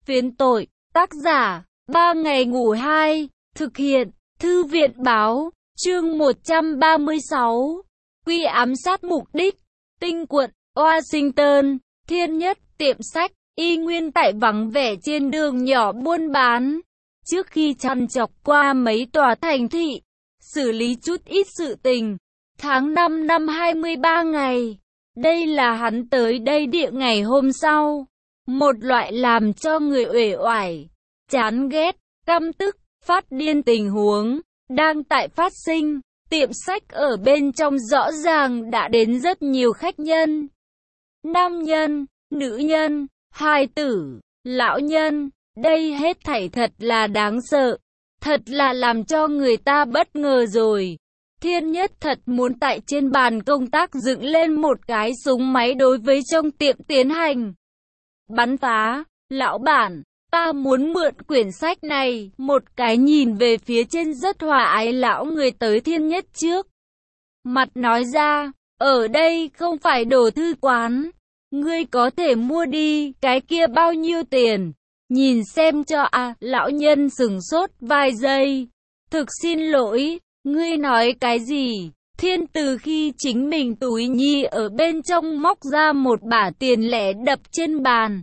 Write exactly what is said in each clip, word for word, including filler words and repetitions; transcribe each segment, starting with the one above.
Phiến tội, tác giả, ba ngày ngủ hai, thực hiện, Thư viện báo, chương một trăm ba mươi sáu, Quy ám sát mục đích, Tinh quận, Washington, Thiên Nhất, tiệm sách, y nguyên tại vắng vẻ trên đường nhỏ buôn bán. Trước khi chăn chọc qua mấy tòa thành thị, xử lý chút ít sự tình, tháng năm năm hai mươi ba ngày, đây là hắn tới đây địa ngày hôm sau. Một loại làm cho người uể oải, chán ghét, căm tức, phát điên tình huống, đang tại phát sinh. Tiệm sách ở bên trong rõ ràng đã đến rất nhiều khách nhân. Nam nhân, nữ nhân, hài tử, lão nhân, đây hết thảy thật là đáng sợ. Thật là làm cho người ta bất ngờ rồi. Thiên Nhất thật muốn tại trên bàn công tác dựng lên một cái súng máy đối với trong tiệm tiến hành bắn phá. Lão bản, ta muốn mượn quyển sách này. Một cái nhìn về phía trên rất hòa ái lão người tới Thiên Nhất trước mặt nói ra, ở đây không phải đồ thư quán, ngươi có thể mua đi, cái kia bao nhiêu tiền? Nhìn xem cho à, lão nhân sửng sốt vài giây. Thực xin lỗi, ngươi nói cái gì? Thiên từ khi chính mình túi nhi ở bên trong móc ra một bả tiền lẻ đập trên bàn.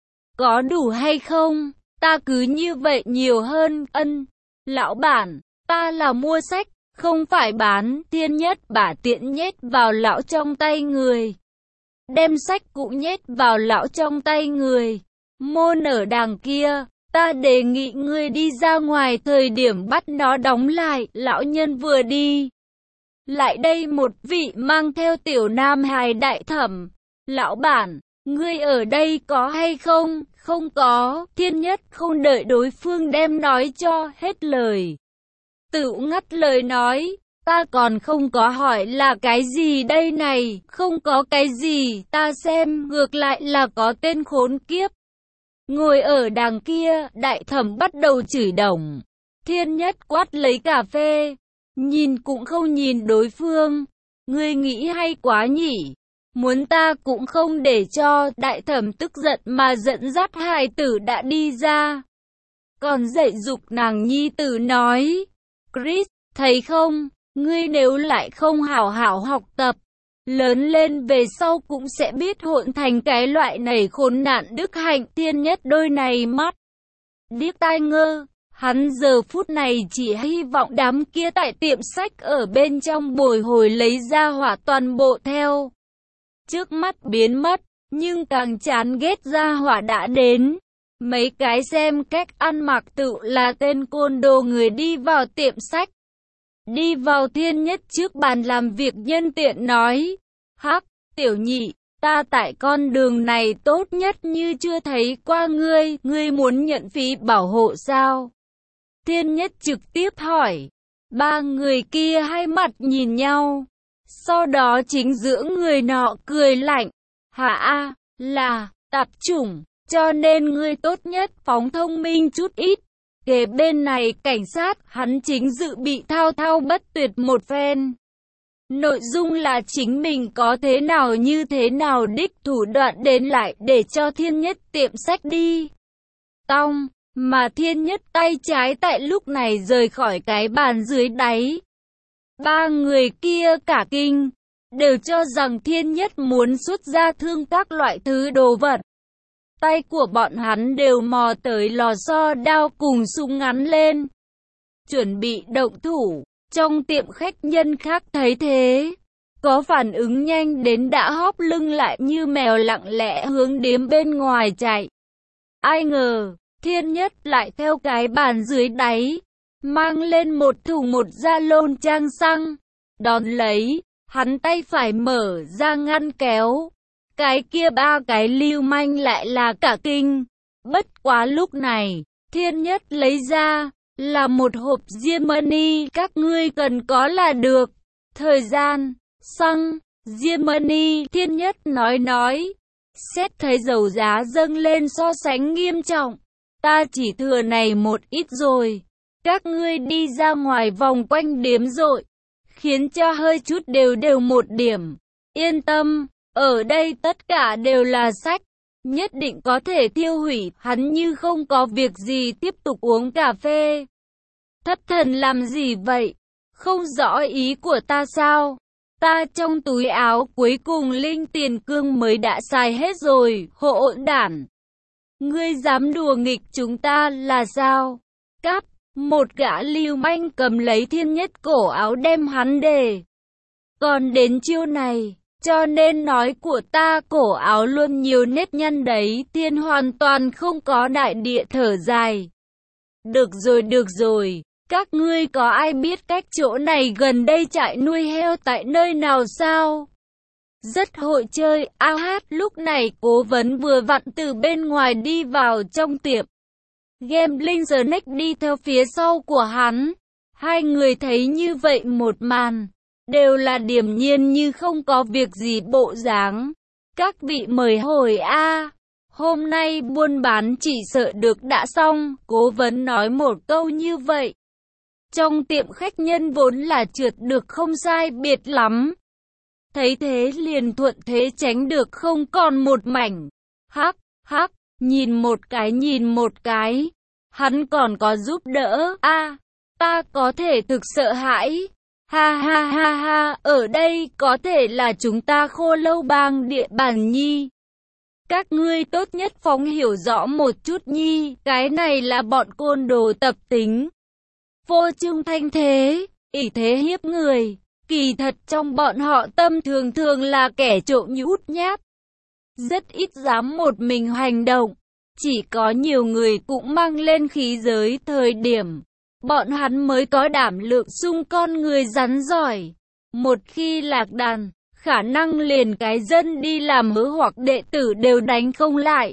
Có đủ hay không? Ta cứ như vậy nhiều hơn, ân. Lão bản, ta là mua sách, không phải bán. Thiên Nhất bả tiện nhét vào lão trong tay người. Đem sách cũng nhét vào lão trong tay người. Môn ở đằng kia, ta đề nghị ngươi đi ra ngoài thời điểm bắt nó đóng lại. Lão nhân vừa đi lại đây một vị mang theo tiểu nam hài đại thẩm. Lão bản, ngươi ở đây có hay không? Không có. Thiên Nhất không đợi đối phương đem nói cho hết lời, tự ngắt lời nói, ta còn không có hỏi là cái gì đây này, không có cái gì, ta xem ngược lại là có tên khốn kiếp. Ngồi ở đằng kia, đại thẩm bắt đầu chửi đồng. Thiên Nhất quát lấy cà phê, nhìn cũng không nhìn đối phương. Ngươi nghĩ hay quá nhỉ? Muốn ta cũng không để cho. Đại thẩm tức giận mà dẫn dắt hài tử đã đi ra. Còn dạy dục nàng nhi tử nói, Chris, thấy không? Ngươi nếu lại không hảo hảo học tập, lớn lên về sau cũng sẽ biết hỗn thành cái loại này khốn nạn đức hạnh. Thiên Nhất đôi này mắt điếc tai ngơ, hắn giờ phút này chỉ hy vọng đám kia tại tiệm sách ở bên trong bồi hồi lấy ra hỏa toàn bộ theo trước mắt biến mất, nhưng càng chán ghét ra hỏa đã đến. Mấy cái xem cách ăn mặc tự là tên côn đồ người đi vào tiệm sách. Đi vào Thiên Nhất trước bàn làm việc nhân tiện nói, hắc, tiểu nhị, ta tại con đường này tốt nhất như chưa thấy qua ngươi, ngươi muốn nhận phí bảo hộ sao? Thiên Nhất trực tiếp hỏi. Ba người kia hai mặt nhìn nhau, sau đó chính giữa người nọ cười lạnh, hả a, là tạp chủng, cho nên ngươi tốt nhất phóng thông minh chút ít. Kể bên này cảnh sát, hắn chính dự bị thao thao bất tuyệt một phen. Nội dung là chính mình có thế nào như thế nào đích thủ đoạn đến lại để cho Thiên Nhất tiệm sách đi tong, mà Thiên Nhất tay trái tại lúc này rời khỏi cái bàn dưới đáy. Ba người kia cả kinh, đều cho rằng Thiên Nhất muốn xuất ra thương các loại thứ đồ vật. Tay của bọn hắn đều mò tới lò xo đao cùng súng ngắn lên, chuẩn bị động thủ. Trong tiệm khách nhân khác thấy thế, có phản ứng nhanh đến đã hóp lưng lại như mèo lặng lẽ hướng điếm bên ngoài chạy. Ai ngờ, Thiên Nhất lại theo cái bàn dưới đáy, mang lên một thùng một gia lôn trang xăng. Đón lấy, hắn tay phải mở ra ngăn kéo. Cái kia ba cái lưu manh lại là cả kinh. Bất quá lúc này, Thiên Nhất lấy ra là một hộp Germany, các ngươi cần có là được. Thời gian, xăng, Germany, Thiên Nhất nói nói. Xét thấy dầu giá dâng lên so sánh nghiêm trọng, ta chỉ thừa này một ít rồi. Các ngươi đi ra ngoài vòng quanh điếm rội, khiến cho hơi chút đều đều một điểm. Yên tâm, ở đây tất cả đều là sách. nhất định có thể tiêu hủy. Hắn như không có việc gì tiếp tục uống cà phê. Thất thần làm gì vậy? Không rõ ý của ta sao? Ta trong túi áo cuối cùng linh tiền cương mới đã xài hết rồi, hỗn đản. Ngươi dám đùa nghịch chúng ta là sao? Cáp, một gã lưu manh cầm lấy Thiên Nhất cổ áo đem hắn đề. Còn đến chiêu này, cho nên nói của ta cổ áo luôn nhiều nếp nhăn đấy. Thiên hoàn toàn không có đại địa thở dài. Được rồi được rồi, các ngươi có ai biết cách chỗ này gần đây trại nuôi heo tại nơi nào sao? Rất hội chơi, a hát. Lúc này Cố Vấn vừa vặn từ bên ngoài đi vào trong tiệm. Gambling Snack đi theo phía sau của hắn. Hai người thấy như vậy một màn, đều là điềm nhiên như không có việc gì bộ dáng. Các vị mời hồi a. Hôm nay buôn bán chỉ sợ được đã xong. Cố Vấn nói một câu như vậy. Trong tiệm khách nhân vốn là trượt được không sai biệt lắm. Thấy thế liền thuận thế tránh được không còn một mảnh. Hắc, hắc, nhìn một cái nhìn một cái. Hắn còn có giúp đỡ. A, ta có thể thực sợ hãi. Ha ha ha ha, ở đây có thể là chúng ta Khô Lâu Bang địa bàn nhi. Các ngươi tốt nhất phóng hiểu rõ một chút nhi, cái này là bọn côn đồ tập tính. Vô trương thanh thế, ỷ thế hiếp người. Kỳ thật trong bọn họ tâm thường thường là kẻ trộm nhút nhát. Rất ít dám một mình hành động. Chỉ có nhiều người cũng mang lên khí giới thời điểm. Bọn hắn mới có đảm lượng xung con người rắn giỏi. Một khi lạc đàn, khả năng liền cái dân đi làm hứa hoặc đệ tử đều đánh không lại.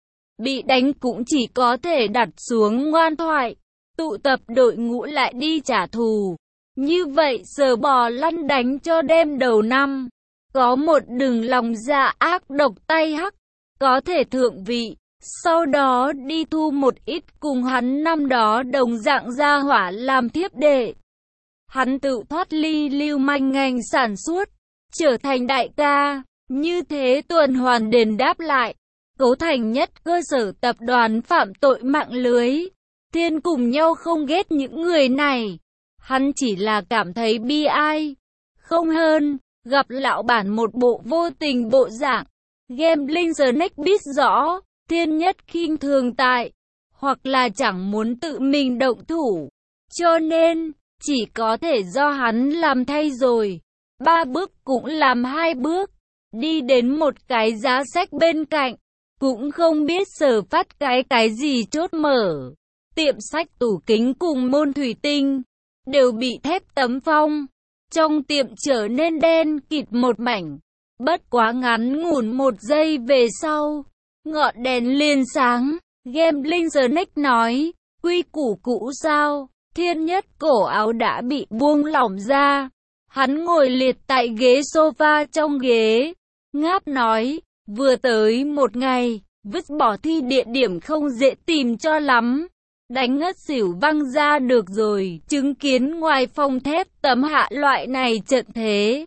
Bị đánh cũng chỉ có thể đặt xuống ngoan thoại. Tụ tập đội ngũ lại đi trả thù. Như vậy sờ bò lăn đánh cho đêm đầu năm. Có một đừng lòng dạ ác độc tay hắc. Có thể thượng vị. Sau đó đi thu một ít cùng hắn năm đó đồng dạng gia hỏa làm thiếp đệ. Hắn tự thoát ly lưu manh ngành sản xuất. Trở thành đại ca. Như thế tuần hoàn đền đáp lại. Cấu thành nhất cơ sở tập đoàn phạm tội mạng lưới. Thiên cùng nhau không ghét những người này. Hắn chỉ là cảm thấy bi ai. Không hơn, gặp lão bản một bộ vô tình bộ dạng. Gambling Snack biết rõ, Thiên Nhất khinh thường tại, hoặc là chẳng muốn tự mình động thủ. Cho nên, chỉ có thể do hắn làm thay rồi. Ba bước cũng làm hai bước. Đi đến một cái giá sách bên cạnh. Cũng không biết sở phát cái cái gì chốt mở. Tiệm sách tủ kính cùng môn thủy tinh đều bị thép tấm phong. Trong tiệm trở nên đen kịt một mảnh. Bất quá ngắn ngủn một giây về sau, ngọn đèn liền sáng. Gambling Snack nói, quy củ cũ sao? Thiên Nhất cổ áo đã bị buông lỏng ra. Hắn ngồi liệt tại ghế sofa trong ghế. Ngáp nói, vừa tới một ngày, vứt bỏ thi địa điểm không dễ tìm cho lắm. Đánh ngất xỉu văng ra được rồi, chứng kiến ngoài phòng thép tấm hạ loại này trận thế.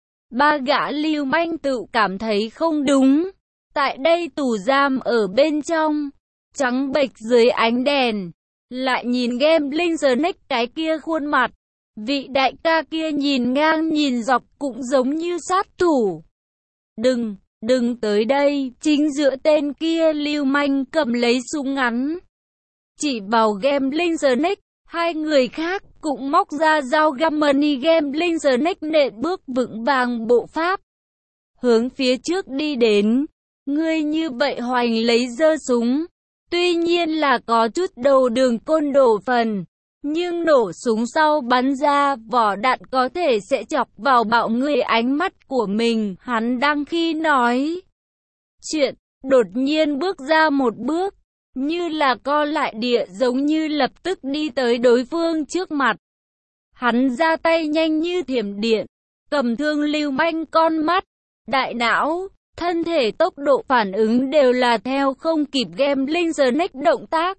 Ba gã lưu manh tự cảm thấy không đúng. Tại đây tù giam ở bên trong, trắng bệch dưới ánh đèn. Lại nhìn Gambling Snack cái kia khuôn mặt. Vị đại ca kia nhìn ngang nhìn dọc cũng giống như sát thủ. Đừng, đừng tới đây, chính giữa tên kia lưu manh cầm lấy súng ngắn. Chỉ vào Gambling Snack, hai người khác cũng móc ra dao Gammoney. Gambling Snack nện bước vững vàng bộ pháp. Hướng phía trước đi đến. Ngươi như vậy hoành lấy giơ súng. Tuy nhiên là có chút đầu đường côn đồ phần. Nhưng nổ súng sau bắn ra vỏ đạn có thể sẽ chọc vào bạo người ánh mắt của mình. Hắn đang khi nói chuyện, đột nhiên bước ra một bước. Như là co lại địa giống như lập tức đi tới đối phương trước mặt. Hắn ra tay nhanh như thiểm điện, cầm thương lưu manh con mắt, đại não, thân thể tốc độ phản ứng đều là theo không kịp Gambling Snack động tác.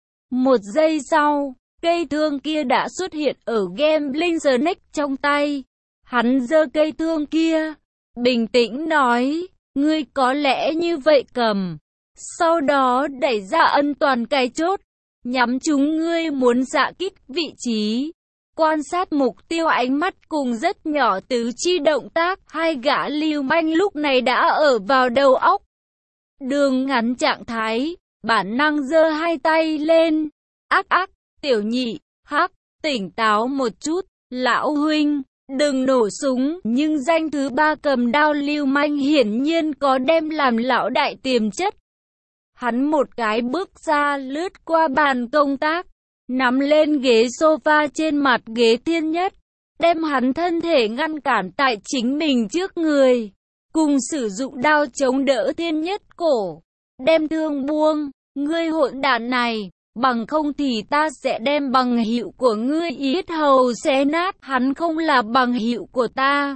Một giây sau, cây thương kia đã xuất hiện ở Gambling Snack trong tay. Hắn giơ cây thương kia, bình tĩnh nói, ngươi có lẽ như vậy cầm. Sau đó đẩy ra ân toàn cái chốt, nhắm chúng ngươi muốn dạ kích vị trí. Quan sát mục tiêu ánh mắt cùng rất nhỏ tứ chi động tác, hai gã lưu manh lúc này đã ở vào đầu óc. Đường ngắn trạng thái, bản năng giơ hai tay lên. Ác ác, tiểu nhị, hắc, tỉnh táo một chút, lão huynh, đừng nổ súng. Nhưng danh thứ ba cầm đao lưu manh hiển nhiên có đem làm lão đại tiềm chất. Hắn một cái bước ra lướt qua bàn công tác, nắm lên ghế sofa trên mặt ghế Thiên Nhất, đem hắn thân thể ngăn cản tại chính mình trước người, cùng sử dụng đao chống đỡ Thiên Nhất cổ, đem thương buông, ngươi hỗn đản này, bằng không thì ta sẽ đem bằng hữu của ngươi yết hầu xé nát. Hắn không là bằng hữu của ta,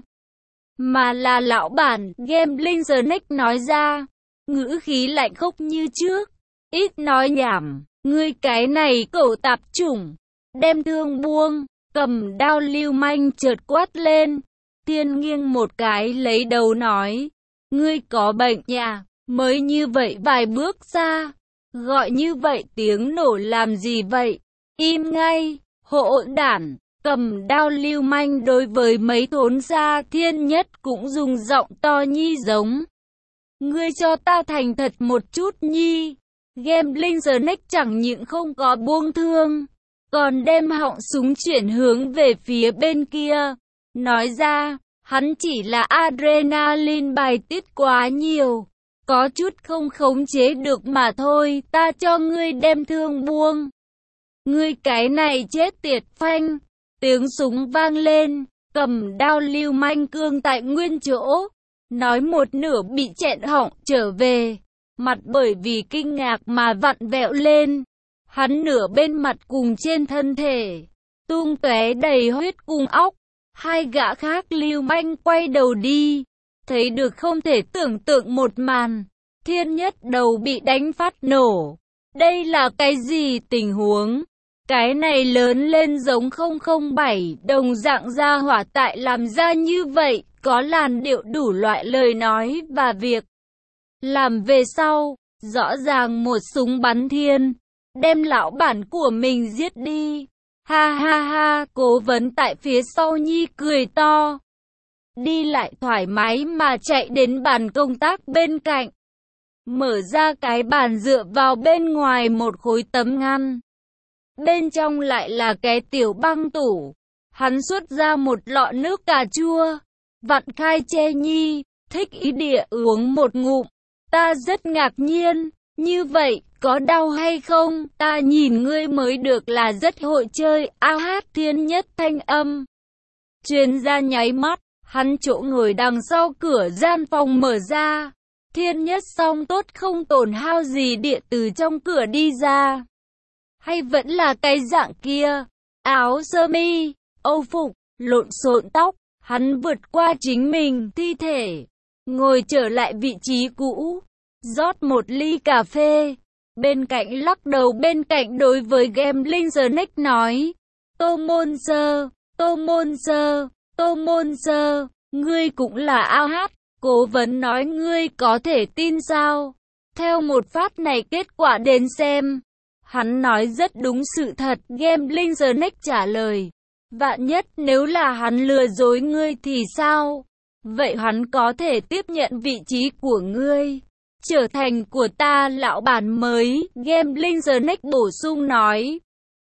mà là lão bản. Gambling Snake nói ra, ngữ khí lạnh khốc như trước, ít nói nhảm. Ngươi cái này cẩu tạp chủng, đem thương buông, cầm đao lưu manh chợt quát lên. Thiên nghiêng một cái lấy đầu nói, ngươi có bệnh nhà, mới như vậy vài bước ra, gọi như vậy tiếng nổ làm gì vậy, im ngay, hỗn đản. Cầm đao lưu manh đối với mấy thốn gia Thiên Nhất cũng dùng giọng to nhi giống, ngươi cho ta thành thật một chút nhi. Gambling Snake chẳng những không có buông thương, còn đem họng súng chuyển hướng về phía bên kia. Nói ra, hắn chỉ là adrenaline bài tiết quá nhiều, có chút không khống chế được mà thôi. Ta cho ngươi đem thương buông. Ngươi cái này chết tiệt phanh. Tiếng súng vang lên, cầm đao lưu manh cương tại nguyên chỗ. Nói một nửa bị chẹn họng trở về. Mặt bởi vì kinh ngạc mà vặn vẹo lên. Hắn nửa bên mặt cùng trên thân thể tung tóe đầy huyết cùng óc. Hai gã khác lưu manh quay đầu đi, thấy được không thể tưởng tượng một màn. Thiên Nhất đầu bị đánh phát nổ. Đây là cái gì tình huống? Cái này lớn lên giống không không bảy, đồng dạng ra hỏa tại làm ra như vậy, có làn điệu đủ loại lời nói và việc làm về sau, rõ ràng một súng bắn thiên, đem lão bản của mình giết đi. Ha ha ha, cố vấn tại phía sau nhi cười to. Đi lại thoải mái mà chạy đến bàn công tác bên cạnh. Mở ra cái bàn dựa vào bên ngoài một khối tấm ngăn. Bên trong lại là cái tiểu băng tủ. Hắn xuất ra một lọ nước cà chua. Vặn khai che nhi, thích ý địa uống một ngụm. Ta rất ngạc nhiên, như vậy, có đau hay không? Ta nhìn ngươi mới được là rất hội chơi. A hát Thiên Nhất thanh âm truyền ra nháy mắt, hắn chỗ ngồi đằng sau cửa gian phòng mở ra. Thiên Nhất song tốt không tổn hao gì địa từ trong cửa đi ra. Hay vẫn là cái dạng kia, áo sơ mi, âu phục, lộn xộn tóc, hắn vượt qua chính mình thi thể, ngồi trở lại vị trí cũ, rót một ly cà phê. Bên cạnh lắc đầu bên cạnh đối với Gambling Snake nói, Tô Môn Sơ, Tô Môn Sơ, Tô Môn Sơ, ngươi cũng là ao hát. Cố vấn nói ngươi có thể tin sao? Theo một phát này kết quả đến xem. Hắn nói rất đúng sự thật. Gambling Snake trả lời, vạn nhất nếu là hắn lừa dối ngươi thì sao? Vậy hắn có thể tiếp nhận vị trí của ngươi, trở thành của ta lão bản mới. Gambling Snake bổ sung nói,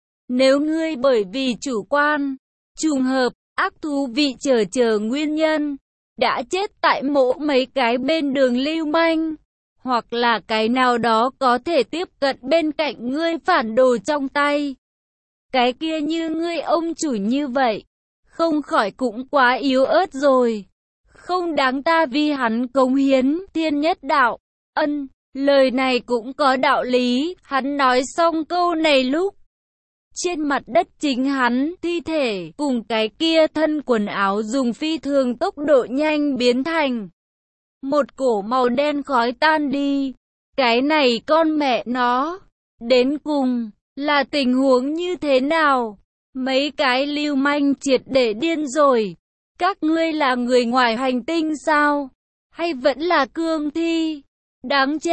nếu ngươi bởi vì chủ quan, trùng hợp, ác thú vị chờ chờ nguyên nhân, đã chết tại mộ mấy cái bên đường lưu manh, hoặc là cái nào đó có thể tiếp cận bên cạnh ngươi phản đồ trong tay, cái kia như ngươi ông chủ như vậy, không khỏi cũng quá yếu ớt rồi, không đáng ta vì hắn cống hiến. Thiên Nhất đạo, ân, lời này cũng có đạo lý. Hắn nói xong câu này lúc trên mặt đất chính hắn thi thể cùng cái kia thân quần áo dùng phi thường tốc độ nhanh biến thành một cổ màu đen khói tan đi. Cái này con mẹ nó, đến cùng là tình huống như thế nào? Mấy cái lưu manh triệt để điên rồi. Các ngươi là người ngoài hành tinh sao? Hay vẫn là cương thi? Đáng chết,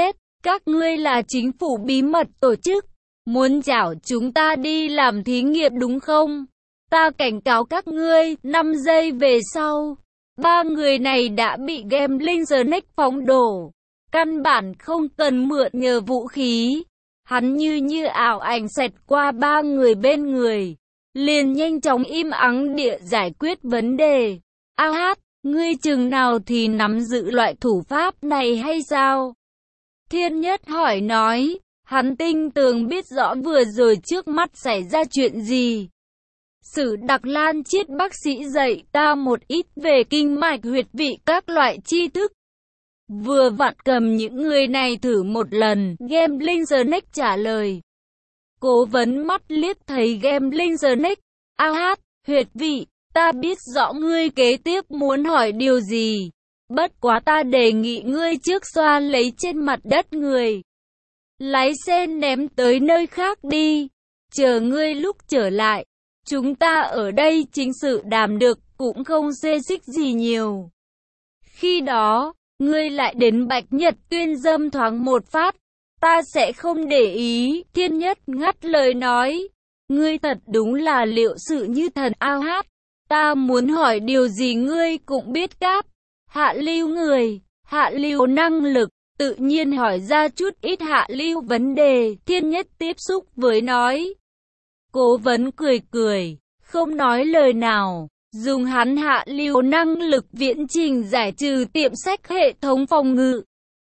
Các ngươi là chính phủ bí mật tổ chức, muốn chảo chúng ta đi làm thí nghiệm đúng không? Ta cảnh cáo các ngươi, năm giây về sau, ba người này đã bị Gambling Snake phóng đổ. Căn bản không cần mượn nhờ vũ khí. Hắn như như ảo ảnh xẹt qua ba người bên người, liền nhanh chóng im ắng địa giải quyết vấn đề. A hát, ngươi chừng nào thì nắm giữ loại thủ pháp này hay sao? Thiên Nhất hỏi nói, hắn tinh tường biết rõ vừa rồi trước mắt xảy ra chuyện gì. Sử Đặc Lan Chiết bác sĩ dạy ta một ít về kinh mạch huyệt vị các loại tri thức. Vừa vặn cầm những người này thử một lần, Gambling Snake trả lời. Cố vấn mắt liếc thấy Gambling Snake. A hát, huyệt vị, ta biết rõ ngươi kế tiếp muốn hỏi điều gì. Bất quá ta đề nghị ngươi trước xoa lấy trên mặt đất người. Lái xe ném tới nơi khác đi. Chờ ngươi lúc trở lại. Chúng ta ở đây chính sự đàm được, cũng không xê xích gì nhiều. Khi đó, ngươi lại đến Bạch Nhật tuyên dâm thoáng một phát. Ta sẽ không để ý. Thiên Nhất ngắt lời nói. Ngươi thật đúng là liệu sự như thần. A hát. Ta muốn hỏi điều gì ngươi cũng biết cáp. Hạ lưu người, hạ lưu năng lực, tự nhiên hỏi ra chút ít hạ lưu vấn đề. Thiên Nhất tiếp xúc với nói. Cố vấn cười cười, không nói lời nào. Dùng hắn hạ lưu năng lực viễn trình giải trừ tiệm sách hệ thống phòng ngự.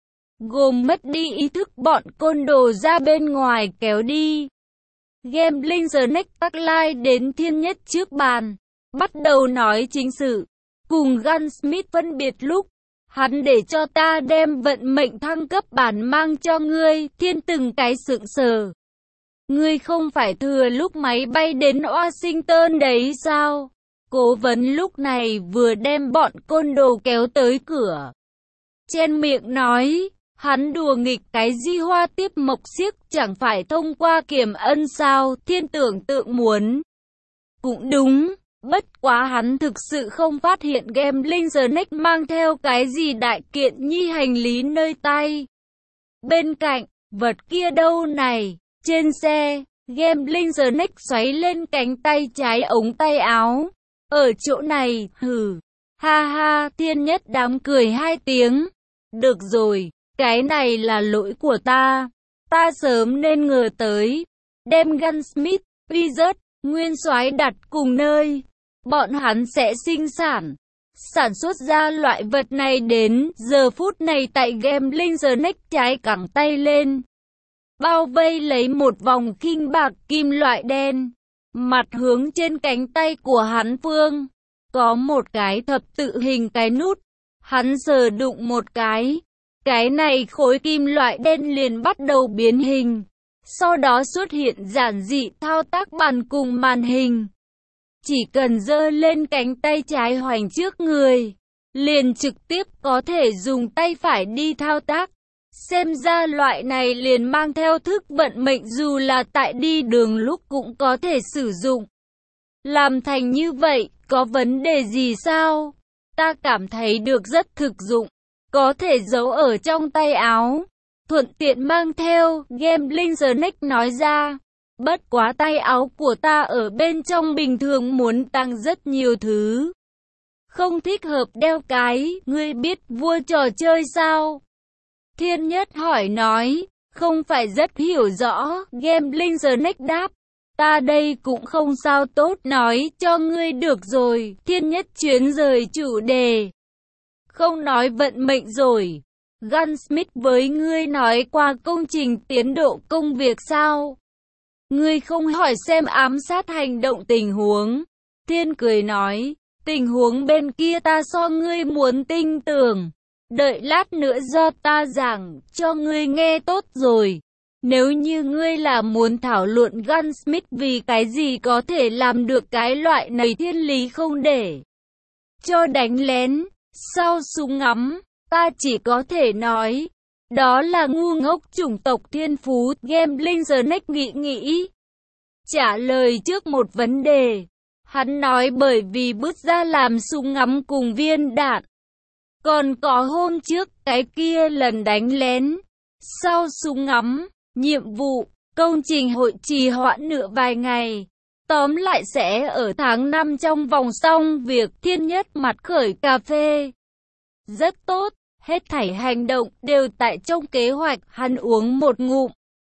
Gồm mất đi ý thức bọn côn đồ ra bên ngoài kéo đi. Gambling Snake tắc lai đến Thiên Nhất trước bàn. Bắt đầu nói chính sự. Cùng Gunsmith phân biệt lúc. Hắn để cho ta đem vận mệnh thăng cấp bản mang cho ngươi. Thiên từng cái sững sờ. Ngươi không phải thừa lúc máy bay đến Washington đấy sao? Cố vấn lúc này vừa đem bọn côn đồ kéo tới cửa. Trên miệng nói, hắn đùa nghịch cái di hoa tiếp mộc xiếc chẳng phải thông qua kiểm ân sao? Thiên tưởng tượng muốn. Cũng đúng, bất quá hắn thực sự không phát hiện Gambling Snake mang theo cái gì đại kiện nhi hành lý nơi tay. Bên cạnh, vật kia đâu này? Trên xe, Gambling Snake xoáy lên cánh tay trái ống tay áo. Ở chỗ này, hừ, ha ha, Thiên Nhất đám cười hai tiếng. Được rồi, cái này là lỗi của ta. Ta sớm nên ngờ tới. Đem Gunsmith, Wizard, Nguyên Soái đặt cùng nơi. Bọn hắn sẽ sinh sản. Sản xuất ra loại vật này đến giờ phút này tại Gambling Snake trái cẳng tay lên. Bao vây lấy một vòng khinh bạc kim loại đen. Mặt hướng trên cánh tay của hắn phương. Có một cái thập tự hình cái nút. Hắn sờ đụng một cái. Cái này khối kim loại đen liền bắt đầu biến hình. Sau đó xuất hiện giản dị thao tác bàn cùng màn hình. Chỉ cần giơ lên cánh tay trái hoành trước người. Liền trực tiếp có thể dùng tay phải đi thao tác. Xem ra loại này liền mang theo thức vận mệnh dù là tại đi đường lúc cũng có thể sử dụng. Làm thành như vậy, có vấn đề gì sao? Ta cảm thấy được rất thực dụng. Có thể giấu ở trong tay áo. Thuận tiện mang theo, Gambling Snake nói ra. Bất quá tay áo của ta ở bên trong bình thường muốn tăng rất nhiều thứ. Không thích hợp đeo cái, ngươi biết vua trò chơi sao? Thiên Nhất hỏi nói, không phải rất hiểu rõ, Gambling Snake đáp. Ta đây cũng không sao tốt nói cho ngươi được rồi, Thiên Nhất chuyến rời chủ đề. Không nói vận mệnh rồi. Gunsmith với ngươi nói qua công trình tiến độ công việc sao? Ngươi không hỏi xem ám sát hành động tình huống. Thiên cười nói, tình huống bên kia ta so ngươi muốn tinh tường. Đợi lát nữa do ta giảng cho ngươi nghe tốt rồi. Nếu như ngươi là muốn thảo luận Gunsmith vì cái gì có thể làm được cái loại này thiên lý không để cho đánh lén, sau súng ngắm, ta chỉ có thể nói, đó là ngu ngốc chủng tộc thiên phú. Gambling Snake nghĩ nghĩ. Trả lời trước một vấn đề. Hắn nói bởi vì bước ra làm súng ngắm cùng viên đạn. Còn có hôm trước, cái kia lần đánh lén. Sau súng ngắm, nhiệm vụ, công trình hội trì hoãn nửa vài ngày. Tóm lại sẽ ở tháng năm trong vòng xong việc. Thiên Nhất mặt khởi cà phê. Rất tốt, hết thảy hành động đều tại trong kế hoạch. Hắn uống một ngụm.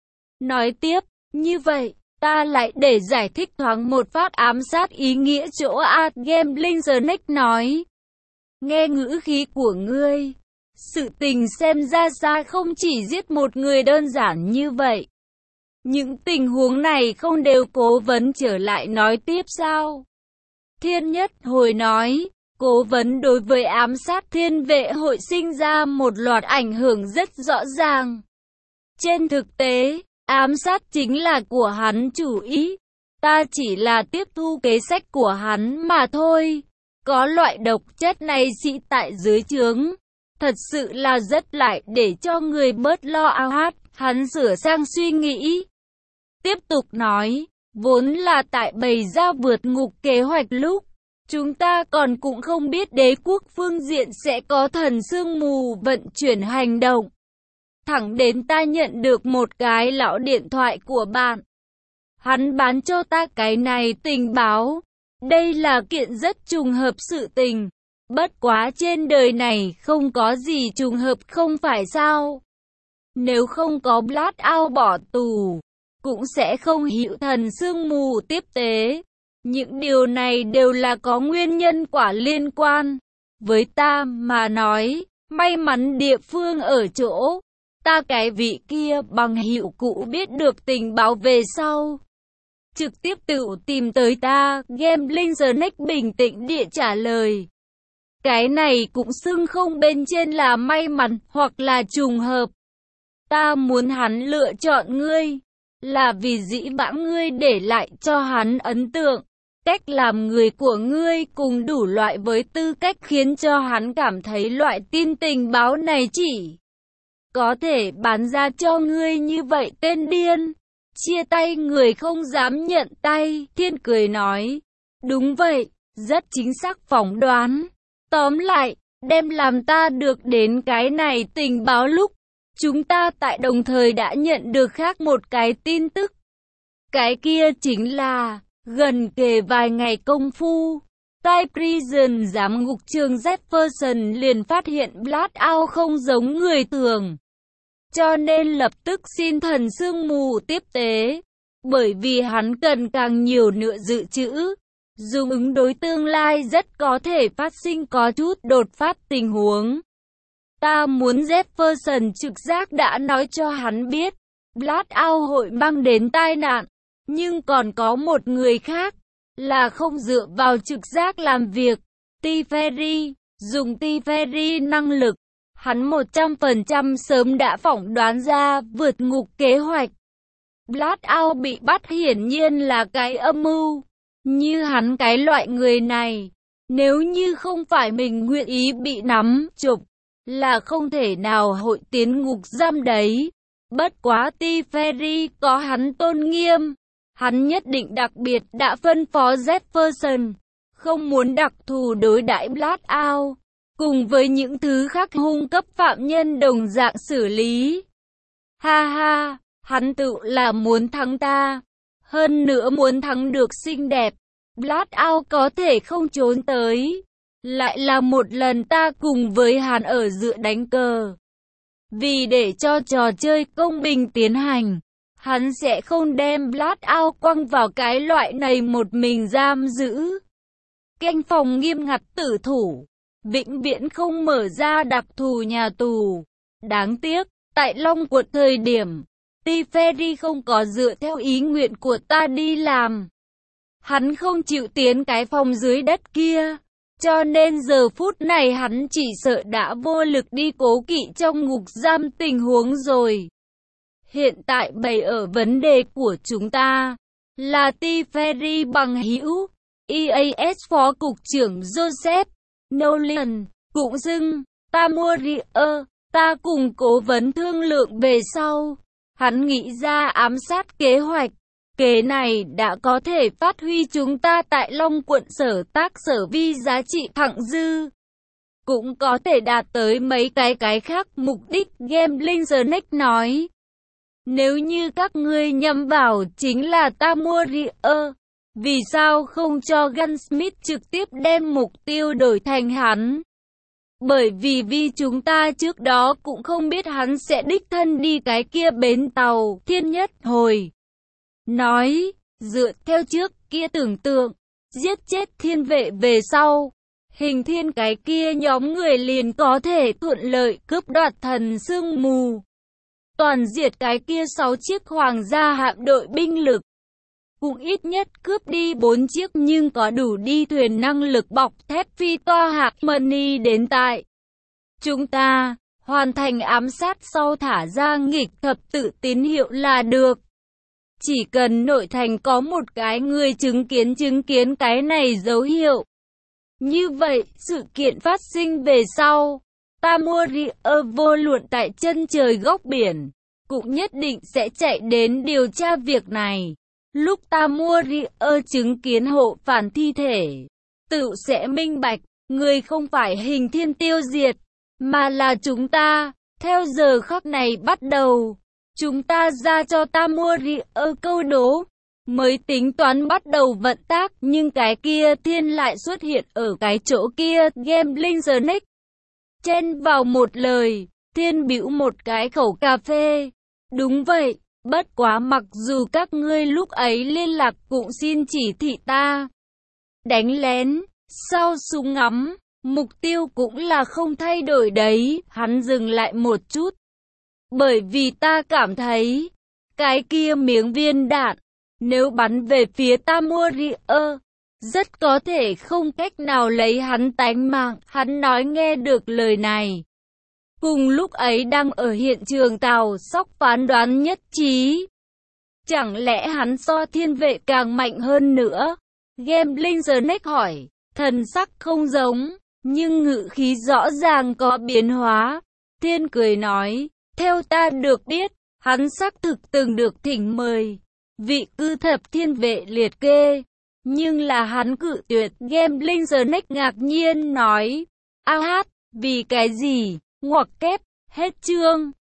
Nói tiếp, như vậy, ta lại để giải thích thoáng một phát ám sát ý nghĩa chỗ A. Gambling Snake nói. Nghe ngữ khí của ngươi, sự tình xem ra xa không chỉ giết một người đơn giản như vậy. Những tình huống này không đều cố vấn trở lại nói tiếp sao? Thiên Nhất hồi nói, cố vấn đối với ám sát thiên vệ hội sinh ra một loạt ảnh hưởng rất rõ ràng. Trên thực tế, ám sát chính là của hắn chủ ý. Ta chỉ là tiếp thu kế sách của hắn mà thôi. Có loại độc chất này sĩ tại dưới trướng. Thật sự là rất lại để cho người bớt lo áo hát. Hắn sửa sang suy nghĩ. Tiếp tục nói, vốn là tại bày ra vượt ngục kế hoạch lúc. Chúng ta còn cũng không biết đế quốc phương diện sẽ có thần sương mù vận chuyển hành động. Thẳng đến ta nhận được một cái lão điện thoại của bạn. Hắn bán cho ta cái này tình báo. Đây là kiện rất trùng hợp sự tình. Bất quá trên đời này không có gì trùng hợp không phải sao. Nếu không có Blackout bỏ tù, cũng sẽ không hữu thần sương mù tiếp tế. Những điều này đều là có nguyên nhân quả liên quan. Với ta mà nói, may mắn địa phương ở chỗ. Ta cái vị kia bằng hữu cũ biết được tình báo về sau. Trực tiếp tự tìm tới ta, Gambling Snake bình tĩnh địa trả lời. Cái này cũng xưng không bên trên là may mắn hoặc là trùng hợp. Ta muốn hắn lựa chọn ngươi, là vì dĩ vãng ngươi để lại cho hắn ấn tượng. Cách làm người của ngươi cùng đủ loại với tư cách khiến cho hắn cảm thấy loại tin tình báo này chỉ có thể bán ra cho ngươi như vậy tên điên. Chia tay người không dám nhận tay. Thiên cười nói. Đúng vậy, rất chính xác phỏng đoán. Tóm lại, đem làm ta được đến cái này tình báo lúc. Chúng ta tại đồng thời đã nhận được khác một cái tin tức. Cái kia chính là, gần kề vài ngày công phu, tại Prison giám ngục trường Jefferson liền phát hiện Blackout không giống người thường. Cho nên lập tức xin thần sương mù tiếp tế, bởi vì hắn cần càng nhiều nữa dự trữ. Dùng ứng đối tương lai rất có thể phát sinh có chút đột phát tình huống. Ta muốn Jefferson trực giác đã nói cho hắn biết, Blackout hội mang đến tai nạn. Nhưng còn có một người khác, là không dựa vào trực giác làm việc. T. Ferry, dùng T. Ferry năng lực. Hắn một trăm phần trăm sớm đã phỏng đoán ra vượt ngục kế hoạch. Blackout bị bắt hiển nhiên là cái âm mưu. Như hắn cái loại người này, nếu như không phải mình nguyện ý bị nắm chụp, là không thể nào hội tiến ngục giam đấy. Bất quá T. Ferry có hắn tôn nghiêm. Hắn nhất định đặc biệt đã phân phó Jefferson, không muốn đặc thù đối đãi Blackout, cùng với những thứ khác hung cấp phạm nhân đồng dạng xử lý. Ha ha, hắn tự là muốn thắng ta, hơn nữa muốn thắng được xinh đẹp. Blackout có thể không trốn tới, lại là một lần ta cùng với hắn ở giữa đánh cờ. Vì để cho trò chơi công bình tiến hành, hắn sẽ không đem Blackout quăng vào cái loại này một mình giam giữ. Canh phòng nghiêm ngặt tử thủ, vĩnh viễn không mở ra đặc thù nhà tù. Đáng tiếc, tại Long Quật thời điểm, T. Ferry không có dựa theo ý nguyện của ta đi làm. Hắn không chịu tiến cái phòng dưới đất kia, cho nên giờ phút này hắn chỉ sợ đã vô lực đi cố kỵ trong ngục giam tình huống rồi. Hiện tại bày ở vấn đề của chúng ta là T. Ferry bằng hữu, e a ét Phó Cục trưởng Joseph Nolan, cũng xưng, ta mua Rier, ta cùng cố vấn thương lượng về sau. Hắn nghĩ ra ám sát kế hoạch, kế này đã có thể phát huy chúng ta tại Long Quận sở tác sở vi giá trị thặng dư. cũng có thể đạt tới mấy cái cái khác mục đích, Gambling Snake nói. Nếu như các ngươi nhắm vào chính là Tamurier, vì sao không cho Gunsmith trực tiếp đem mục tiêu đổi thành hắn? Bởi vì vì chúng ta trước đó cũng không biết hắn sẽ đích thân đi cái kia bến tàu, Thiên Nhất hồi. Nói, dựa theo trước kia tưởng tượng, giết chết thiên vệ về sau, Hình Thiên cái kia nhóm người liền có thể thuận lợi cướp đoạt thần sương mù. Toàn diệt cái kia sáu chiếc hoàng gia hạm đội binh lực. Cũng ít nhất cướp đi bốn chiếc nhưng có đủ đi thuyền năng lực bọc thép phi toa hạc Money đến tại. Chúng ta, hoàn thành ám sát sau thả ra nghịch thập tự tín hiệu là được. Chỉ cần nội thành có một cái người chứng kiến chứng kiến cái này dấu hiệu. Như vậy, sự kiện phát sinh về sau, Tamurier vô luận tại chân trời góc biển, cũng nhất định sẽ chạy đến điều tra việc này. Lúc Tamurier chứng kiến hộ phản thi thể, tự sẽ minh bạch, người không phải Hình Thiên tiêu diệt, mà là chúng ta. Theo giờ khắc này bắt đầu, chúng ta ra cho Tamurier câu đố, mới tính toán bắt đầu vận tác, nhưng cái kia thiên lại xuất hiện ở cái chỗ kia, Gambling Snake. Chen vào một lời, thiên bĩu một cái khẩu cà phê. Đúng vậy, bất quá mặc dù các ngươi lúc ấy liên lạc cũng xin chỉ thị ta. Đánh lén, sau súng ngắm, mục tiêu cũng là không thay đổi đấy, hắn dừng lại một chút. Bởi vì ta cảm thấy, cái kia miếng viên đạn, nếu bắn về phía Tamurier, rất có thể không cách nào lấy hắn tánh mạng. Hắn nói nghe được lời này. Cùng lúc ấy đang ở hiện trường Tào Sóc phán đoán nhất trí. Chẳng lẽ hắn so thiên vệ càng mạnh hơn nữa? Gambling Snake hỏi, thần sắc không giống, nhưng ngữ khí rõ ràng có biến hóa. Thiên cười nói, theo ta được biết, hắn xác thực từng được thỉnh mời vị cư thập thiên vệ liệt kê, nhưng là hắn cự tuyệt. Gambling Snake ngạc nhiên nói, a hát, vì cái gì? Ngoặc kép, hết chương.